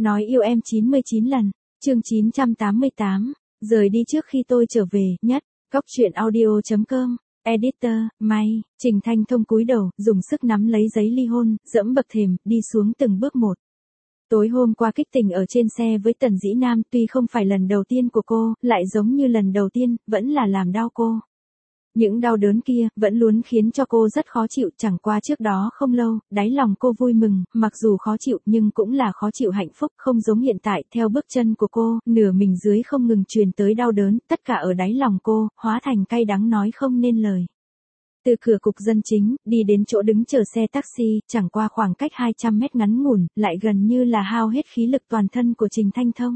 Nói yêu em 99 lần. Chương 988. Rời đi trước khi tôi trở về. Nhất. Góc truyện audio.com. Editor, May. Trình Thanh Thông cúi đầu, dùng sức nắm lấy giấy ly hôn, dẫm bậc thềm, đi xuống từng bước một. Tối hôm qua kích tình ở trên xe với Tần Dĩ Nam, tuy không phải lần đầu tiên của cô, lại giống như lần đầu tiên, vẫn là làm đau cô. Những đau đớn kia, vẫn luôn khiến cho cô rất khó chịu, chẳng qua trước đó không lâu, đáy lòng cô vui mừng, mặc dù khó chịu nhưng cũng là khó chịu hạnh phúc, không giống hiện tại, theo bước chân của cô, nửa mình dưới không ngừng truyền tới đau đớn, tất cả ở đáy lòng cô, hóa thành cay đắng nói không nên lời. Từ cửa cục dân chính, đi đến chỗ đứng chờ xe taxi, chẳng qua khoảng cách 200 mét ngắn ngủn, lại gần như là hao hết khí lực toàn thân của Trình Thanh Thông.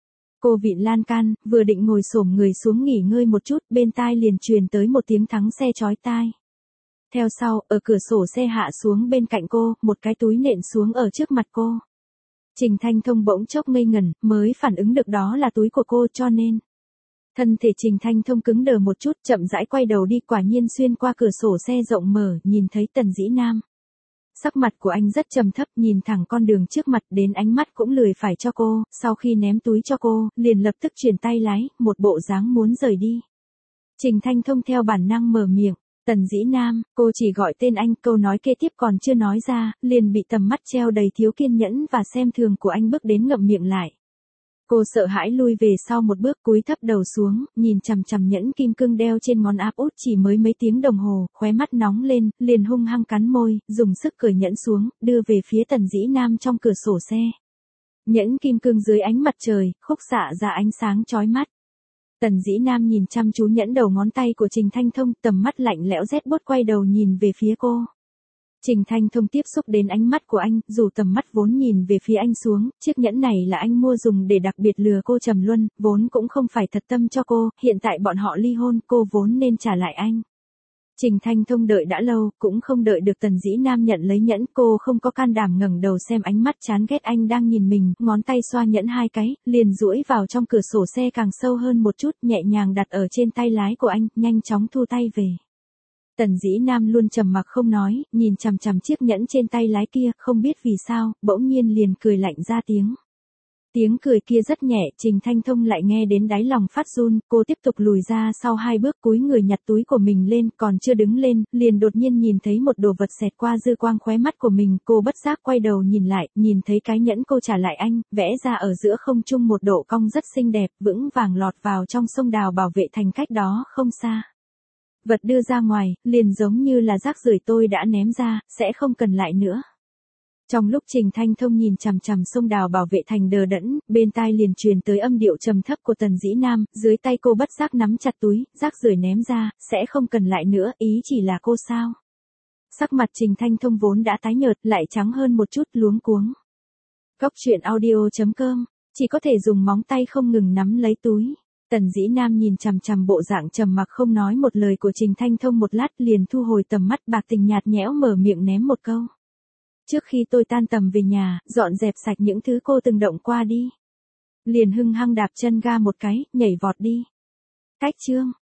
Cô vịn lan can, vừa định ngồi xổm người xuống nghỉ ngơi một chút, bên tai liền truyền tới một tiếng thắng xe chói tai. Theo sau, ở cửa sổ xe hạ xuống bên cạnh cô, một cái túi nện xuống ở trước mặt cô. Trình Thanh Thông bỗng chốc ngây ngẩn, mới phản ứng được đó là túi của cô, cho nên thân thể Trình Thanh Thông cứng đờ một chút, chậm rãi quay đầu đi, quả nhiên xuyên qua cửa sổ xe rộng mở, nhìn thấy Tần Dĩ Nam. Sắc mặt của anh rất trầm thấp, nhìn thẳng con đường trước mặt, đến ánh mắt cũng lười phải cho cô, sau khi ném túi cho cô, liền lập tức chuyển tay lái, một bộ dáng muốn rời đi. Trình Thanh Thông theo bản năng mở miệng, Tần Dĩ Nam, cô chỉ gọi tên anh, câu nói kế tiếp còn chưa nói ra, liền bị tầm mắt treo đầy thiếu kiên nhẫn và xem thường của anh bước đến ngậm miệng lại. Cô sợ hãi lui về sau một bước, cúi thấp đầu xuống, nhìn chằm chằm nhẫn kim cương đeo trên ngón áp út, chỉ mới mấy tiếng đồng hồ, khóe mắt nóng lên, liền hung hăng cắn môi, dùng sức cởi nhẫn xuống, đưa về phía Tần Dĩ Nam trong cửa sổ xe. Nhẫn kim cương dưới ánh mặt trời, khúc xạ ra ánh sáng chói mắt. Tần Dĩ Nam nhìn chăm chú nhẫn đầu ngón tay của Trình Thanh Thông, tầm mắt lạnh lẽo rét buốt, quay đầu nhìn về phía cô. Trình Thanh Thông tiếp xúc đến ánh mắt của anh, dù tầm mắt vốn nhìn về phía anh xuống, chiếc nhẫn này là anh mua dùng để đặc biệt lừa cô Trầm Luân, vốn cũng không phải thật tâm cho cô, hiện tại bọn họ ly hôn, cô vốn nên trả lại anh. Trình Thanh Thông đợi đã lâu, cũng không đợi được Tần Dĩ Nam nhận lấy nhẫn, cô không có can đảm ngẩng đầu xem ánh mắt chán ghét anh đang nhìn mình, ngón tay xoa nhẫn hai cái, liền duỗi vào trong cửa sổ xe càng sâu hơn một chút, nhẹ nhàng đặt ở trên tay lái của anh, nhanh chóng thu tay về. Tần Dĩ Nam luôn trầm mặc không nói, nhìn chằm chằm chiếc nhẫn trên tay lái kia, không biết vì sao, bỗng nhiên liền cười lạnh ra tiếng. Tiếng cười kia rất nhẹ, Trình Thanh Thông lại nghe đến đáy lòng phát run, cô tiếp tục lùi ra sau hai bước, cúi người nhặt túi của mình lên, còn chưa đứng lên, liền đột nhiên nhìn thấy một đồ vật xẹt qua dư quang khóe mắt của mình, cô bất giác quay đầu nhìn lại, nhìn thấy cái nhẫn cô trả lại anh, vẽ ra ở giữa không trung một độ cong rất xinh đẹp, vững vàng lọt vào trong sông đào bảo vệ thành cách đó không xa. Vật đưa ra ngoài, liền giống như là rác rưởi tôi đã ném ra, sẽ không cần lại nữa. Trong lúc Trình Thanh Thông nhìn chằm chằm sông đào bảo vệ thành đờ đẫn, bên tai liền truyền tới âm điệu trầm thấp của Tần Dĩ Nam, dưới tay cô bất giác nắm chặt túi, rác rưởi ném ra, sẽ không cần lại nữa, ý chỉ là cô sao. Sắc mặt Trình Thanh Thông vốn đã tái nhợt, lại trắng hơn một chút, luống cuống. Góc truyện audio.com, chỉ có thể dùng móng tay không ngừng nắm lấy túi. Tần Dĩ Nam nhìn chằm chằm bộ dạng trầm mặc không nói một lời của Trình Thanh Thông một lát, liền thu hồi tầm mắt, bạc tình nhạt nhẽo mở miệng ném một câu. Trước khi tôi tan tầm về nhà, dọn dẹp sạch những thứ cô từng động qua đi. Liền hưng hăng đạp chân ga một cái, nhảy vọt đi. Cách chương.